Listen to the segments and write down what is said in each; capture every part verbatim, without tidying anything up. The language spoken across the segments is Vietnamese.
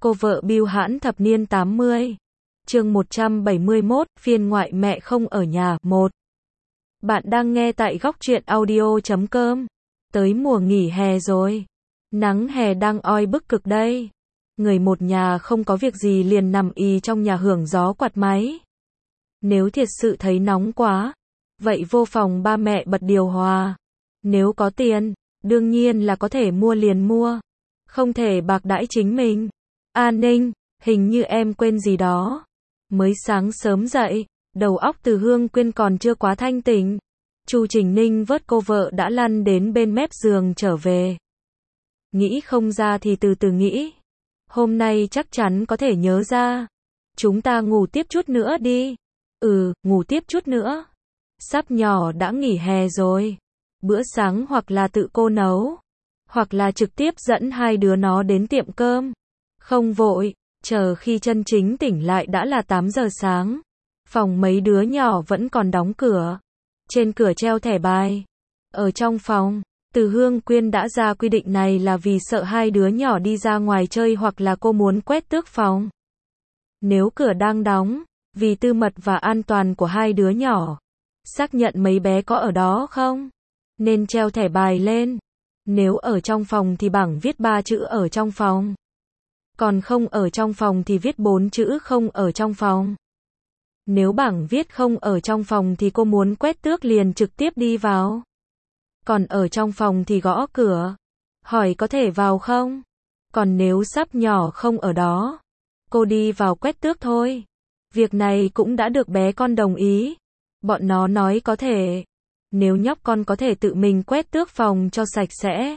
Cô vợ bưu hãn thập niên tám mươi. Chương một trăm bảy mươi mốt, phiên ngoại mẹ không ở nhà. một. Bạn đang nghe tại góc truyện audio chấm com. Tới mùa nghỉ hè rồi. Nắng hè đang oi bức cực đây. Người một nhà không có việc gì liền nằm ì trong nhà hưởng gió quạt máy. Nếu thiệt sự thấy nóng quá, vậy vô phòng ba mẹ bật điều hòa. Nếu có tiền, đương nhiên là có thể mua liền mua. Không thể bạc đãi chính mình. An Ninh, hình như em quên gì đó. Mới sáng sớm dậy, đầu óc Từ Hương Quyên còn chưa quá thanh tỉnh. Chu Trình Ninh vớt cô vợ đã lăn đến bên mép giường trở về. Nghĩ không ra thì từ từ nghĩ. Hôm nay chắc chắn có thể nhớ ra. Chúng ta ngủ tiếp chút nữa đi. Ừ, ngủ tiếp chút nữa. Sắp nhỏ đã nghỉ hè rồi. Bữa sáng hoặc là tự cô nấu, hoặc là trực tiếp dẫn hai đứa nó đến tiệm cơm. Không vội, chờ khi chân chính tỉnh lại đã là tám giờ sáng. Phòng mấy đứa nhỏ vẫn còn đóng cửa. Trên cửa treo thẻ bài. Ở trong phòng, Từ Hương Quyên đã ra quy định này là vì sợ hai đứa nhỏ đi ra ngoài chơi hoặc là cô muốn quét tước phòng. Nếu cửa đang đóng, vì tư mật và an toàn của hai đứa nhỏ, xác nhận mấy bé có ở đó không, nên treo thẻ bài lên. Nếu ở trong phòng thì bảng viết ba chữ ở trong phòng. Còn không ở trong phòng thì viết bốn chữ không ở trong phòng. Nếu bảng viết không ở trong phòng thì cô muốn quét tước liền trực tiếp đi vào. Còn ở trong phòng thì gõ cửa, hỏi có thể vào không. Còn nếu sắp nhỏ không ở đó, cô đi vào quét tước thôi. Việc này cũng đã được bé con đồng ý. Bọn nó nói có thể. Nếu nhóc con có thể tự mình quét tước phòng cho sạch sẽ.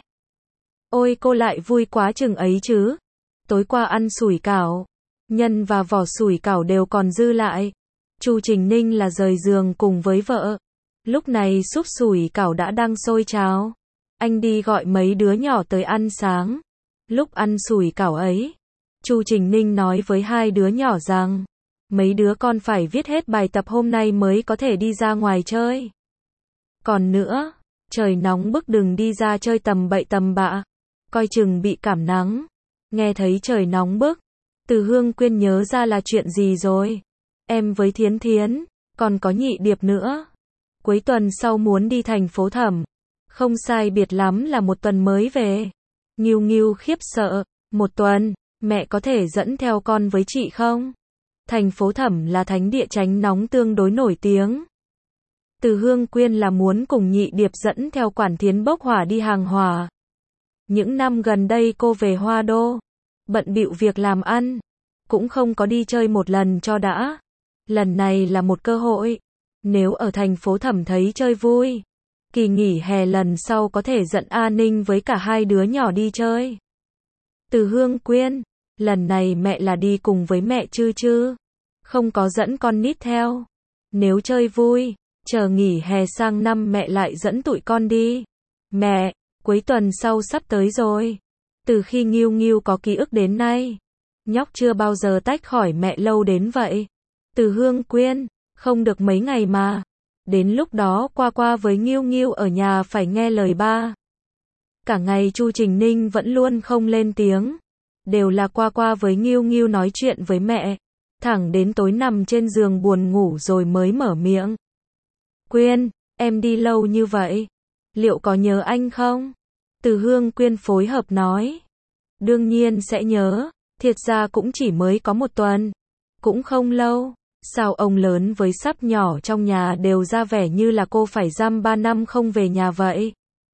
Ôi cô lại vui quá chừng ấy chứ. Tối qua ăn sủi cảo, nhân và vỏ sủi cảo đều còn dư lại. Chu Trình Ninh là rời giường cùng với vợ. Lúc này súp sủi cảo đã đang sôi cháo. Anh đi gọi mấy đứa nhỏ tới ăn sáng. Lúc ăn sủi cảo ấy, Chu Trình Ninh nói với hai đứa nhỏ rằng, mấy đứa con phải viết hết bài tập hôm nay mới có thể đi ra ngoài chơi. Còn nữa, trời nóng bức đừng đi ra chơi tầm bậy tầm bạ, coi chừng bị cảm nắng. Nghe thấy trời nóng bức, Từ Hương Quyên nhớ ra là chuyện gì rồi. Em với Thiến Thiến, còn có Nhị Điệp nữa. Cuối tuần sau muốn đi thành phố Thẩm. Không sai biệt lắm là một tuần mới về. Nghiêu Nghiêu khiếp sợ, một tuần, mẹ có thể dẫn theo con với chị không? Thành phố Thẩm là thánh địa tránh nóng tương đối nổi tiếng. Từ Hương Quyên là muốn cùng Nhị Điệp dẫn theo Quản Thiến bốc hỏa đi hàng hỏa. Những năm gần đây cô về Hoa Đô, bận bịu việc làm ăn, cũng không có đi chơi một lần cho đã. Lần này là một cơ hội. Nếu ở thành phố Thẩm thấy chơi vui, kỳ nghỉ hè lần sau có thể dẫn An Ninh với cả hai đứa nhỏ đi chơi. Từ Hương Quyên, lần này mẹ là đi cùng với mẹ chứ chứ, không có dẫn con nít theo. Nếu chơi vui, chờ nghỉ hè sang năm mẹ lại dẫn tụi con đi. Mẹ, cuối tuần sau sắp tới rồi. Từ khi Nghiêu Nghiêu có ký ức đến nay, nhóc chưa bao giờ tách khỏi mẹ lâu đến vậy. Từ Hương Quyên, không được mấy ngày mà. Đến lúc đó qua qua với Nghiêu Nghiêu ở nhà phải nghe lời ba. Cả ngày Chu Trình Ninh vẫn luôn không lên tiếng. Đều là qua qua với Nghiêu Nghiêu nói chuyện với mẹ. Thẳng đến tối nằm trên giường buồn ngủ rồi mới mở miệng. Quyên, em đi lâu như vậy. Liệu có nhớ anh không? Từ Hương Quyên phối hợp nói. Đương nhiên sẽ nhớ. Thiệt ra cũng chỉ mới có một tuần. Cũng không lâu. Sao ông lớn với sắp nhỏ trong nhà đều ra vẻ như là cô phải dăm ba năm không về nhà vậy?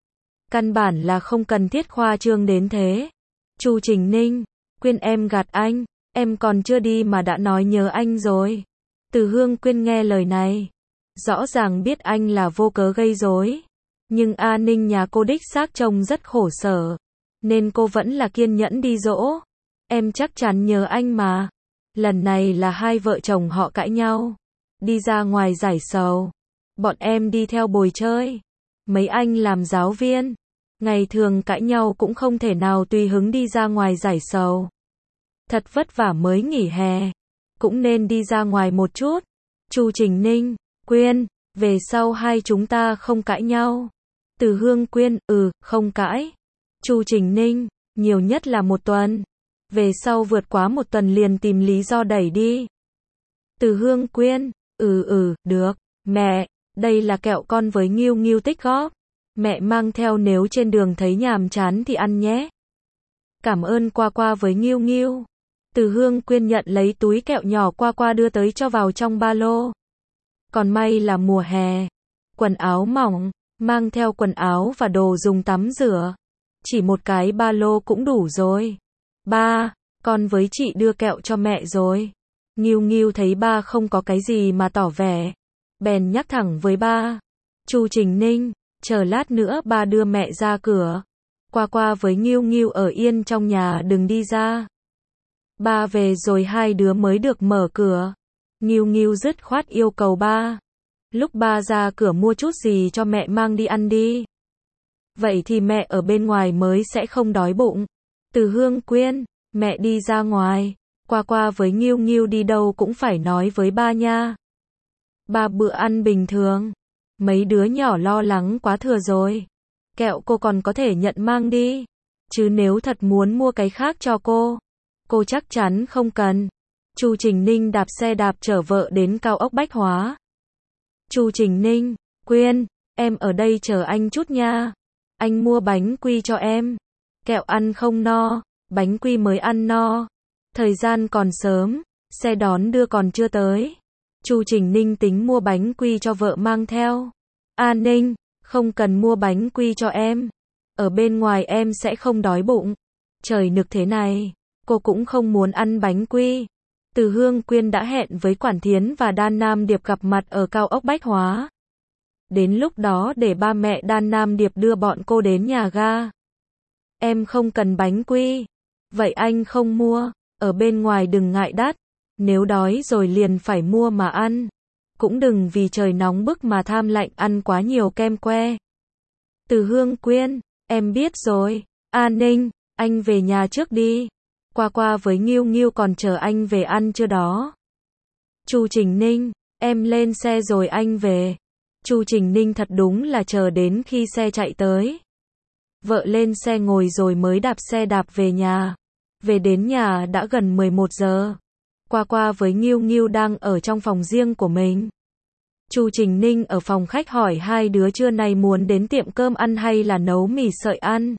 Căn bản là không cần thiết khoa trương đến thế. Chu Trình Ninh, Quyên em gạt anh, em còn chưa đi mà đã nói nhớ anh rồi. Từ Hương Quyên nghe lời này, rõ ràng biết anh là vô cớ gây rối. Nhưng An Ninh nhà cô đích xác trông rất khổ sở, nên cô vẫn là kiên nhẫn đi dỗ. Em chắc chắn nhớ anh mà. Lần này là hai vợ chồng họ cãi nhau, đi ra ngoài giải sầu. Bọn em đi theo bồi chơi. Mấy anh làm giáo viên, ngày thường cãi nhau cũng không thể nào tùy hứng đi ra ngoài giải sầu. Thật vất vả mới nghỉ hè, cũng nên đi ra ngoài một chút. Chu Trình Ninh, Quyên, về sau hai chúng ta không cãi nhau. Từ Hương Quyên, ừ, không cãi. Chu Trình Ninh, nhiều nhất là một tuần. Về sau vượt quá một tuần liền tìm lý do đẩy đi. Từ Hương Quyên, ừ ừ, được, mẹ, đây là kẹo con với Nghiêu Nghiêu tích góp. Mẹ mang theo nếu trên đường thấy nhàm chán thì ăn nhé. Cảm ơn Qua Qua với Nghiêu Nghiêu. Từ Hương Quyên nhận lấy túi kẹo nhỏ Qua Qua đưa tới cho vào trong ba lô. Còn may là mùa hè. Quần áo mỏng, mang theo quần áo và đồ dùng tắm rửa. Chỉ một cái ba lô cũng đủ rồi. Ba, con với chị đưa kẹo cho mẹ rồi. Nghiêu Nghiêu thấy ba không có cái gì mà tỏ vẻ. Bèn nhắc thẳng với ba. Chu Trình Ninh, chờ lát nữa ba đưa mẹ ra cửa. Qua Qua với Nghiêu Nghiêu ở yên trong nhà đừng đi ra. Ba về rồi hai đứa mới được mở cửa. Nghiêu Nghiêu dứt khoát yêu cầu ba. Lúc ba ra cửa mua chút gì cho mẹ mang đi ăn đi. Vậy thì mẹ ở bên ngoài mới sẽ không đói bụng. Từ Hương Quyên, mẹ đi ra ngoài. Qua Qua với Nghiêu Nghiêu đi đâu cũng phải nói với ba nha. Ba bữa ăn bình thường. Mấy đứa nhỏ lo lắng quá thừa rồi. Kẹo cô còn có thể nhận mang đi. Chứ nếu thật muốn mua cái khác cho cô, cô chắc chắn không cần. Chu Trình Ninh đạp xe đạp chở vợ đến cao ốc Bách Hóa. Chu Trình Ninh, Quyên, em ở đây chờ anh chút nha. Anh mua bánh quy cho em. Kẹo ăn không no, bánh quy mới ăn no. Thời gian còn sớm, xe đón đưa còn chưa tới. Chu Trình Ninh tính mua bánh quy cho vợ mang theo. A Ninh, không cần mua bánh quy cho em. Ở bên ngoài em sẽ không đói bụng. Trời nực thế này, cô cũng không muốn ăn bánh quy. Từ Hương Quyên đã hẹn với Quản Thiến và Đan Nam Điệp gặp mặt ở cao ốc Bách Hóa. Đến lúc đó để ba mẹ Đan Nam Điệp đưa bọn cô đến nhà ga. Em không cần bánh quy. Vậy anh không mua, ở bên ngoài đừng ngại đắt. Nếu đói rồi liền phải mua mà ăn. Cũng đừng vì trời nóng bức mà tham lạnh ăn quá nhiều kem que. Từ Hương Quyên, em biết rồi. A Ninh, anh về nhà trước đi. Qua Qua với Nghiêu Nghiêu còn chờ anh về ăn chưa đó. Chu Trình Ninh, em lên xe rồi anh về. Chu Trình Ninh thật đúng là chờ đến khi xe chạy tới. Vợ lên xe ngồi rồi mới đạp xe đạp về nhà. Về đến nhà đã gần mười một giờ. Qua Qua với Nghiêu Nghiêu đang ở trong phòng riêng của mình. Chu Trình Ninh ở phòng khách hỏi hai đứa trưa nay muốn đến tiệm cơm ăn hay là nấu mì sợi ăn.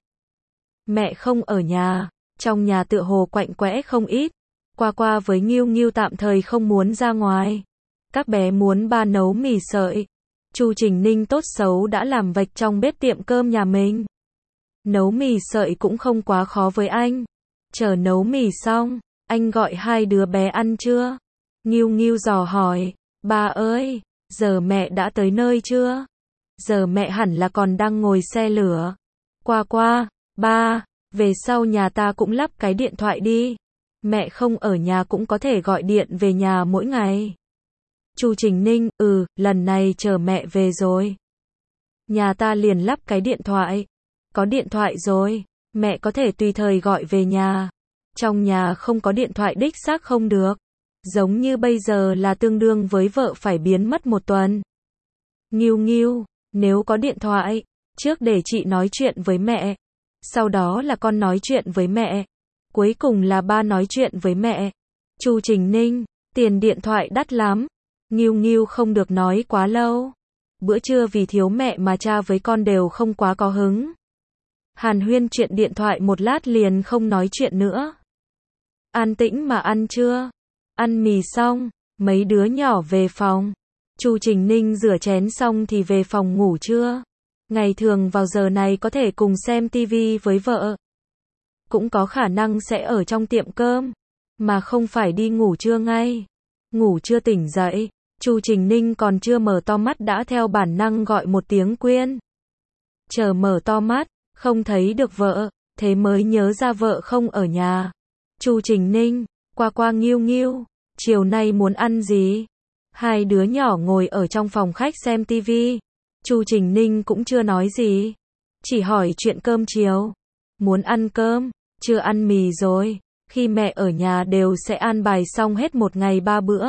Mẹ không ở nhà, trong nhà tựa hồ quạnh quẽ không ít. Qua Qua với Nghiêu Nghiêu tạm thời không muốn ra ngoài. Các bé muốn ba nấu mì sợi. Chu Trình Ninh tốt xấu đã làm vạch trong bếp tiệm cơm nhà mình. Nấu mì sợi cũng không quá khó với anh. Chờ nấu mì xong, anh gọi hai đứa bé ăn chưa? Nghiêu Nghiêu dò hỏi, ba ơi, giờ mẹ đã tới nơi chưa? Giờ mẹ hẳn là còn đang ngồi xe lửa. Qua Qua, ba, về sau nhà ta cũng lắp cái điện thoại đi. Mẹ không ở nhà cũng có thể gọi điện về nhà mỗi ngày. Chu Trình Ninh, ừ, lần này chờ mẹ về rồi. Nhà ta liền lắp cái điện thoại. Có điện thoại rồi, mẹ có thể tùy thời gọi về nhà. Trong nhà không có điện thoại đích xác không được. Giống như bây giờ là tương đương với vợ phải biến mất một tuần. Nghiêu Nghiêu, nếu có điện thoại, trước để chị nói chuyện với mẹ. Sau đó là con nói chuyện với mẹ. Cuối cùng là ba nói chuyện với mẹ. Chu Trình Ninh, tiền điện thoại đắt lắm. Nghiêu Nghiêu không được nói quá lâu. Bữa trưa vì thiếu mẹ mà cha với con đều không quá có hứng. Hàn huyên chuyện điện thoại một lát liền không nói chuyện nữa. An tĩnh mà ăn chưa? Ăn mì xong, mấy đứa nhỏ về phòng. Chu Trình Ninh rửa chén xong thì về phòng ngủ trưa. Ngày thường vào giờ này có thể cùng xem tivi với vợ. Cũng có khả năng sẽ ở trong tiệm cơm, mà không phải đi ngủ trưa ngay. Ngủ chưa tỉnh dậy, Chu Trình Ninh còn chưa mở to mắt đã theo bản năng gọi một tiếng Quyên. Chờ mở to mắt, không thấy được vợ, thế mới nhớ ra vợ không ở nhà. Chu Trình Ninh, Qua Qua Nghiêu Nghiêu, chiều nay muốn ăn gì? Hai đứa nhỏ ngồi ở trong phòng khách xem tivi. Chu Trình Ninh cũng chưa nói gì, chỉ hỏi chuyện cơm chiều. Muốn ăn cơm, chưa ăn mì rồi, khi mẹ ở nhà đều sẽ an bài xong hết một ngày ba bữa.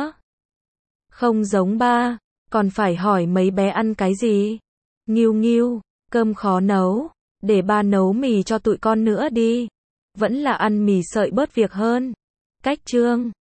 Không giống ba, còn phải hỏi mấy bé ăn cái gì. Nghiêu Nghiêu, cơm khó nấu, để ba nấu mì cho tụi con nữa đi. Vẫn là ăn mì sợi bớt việc hơn. Cách chương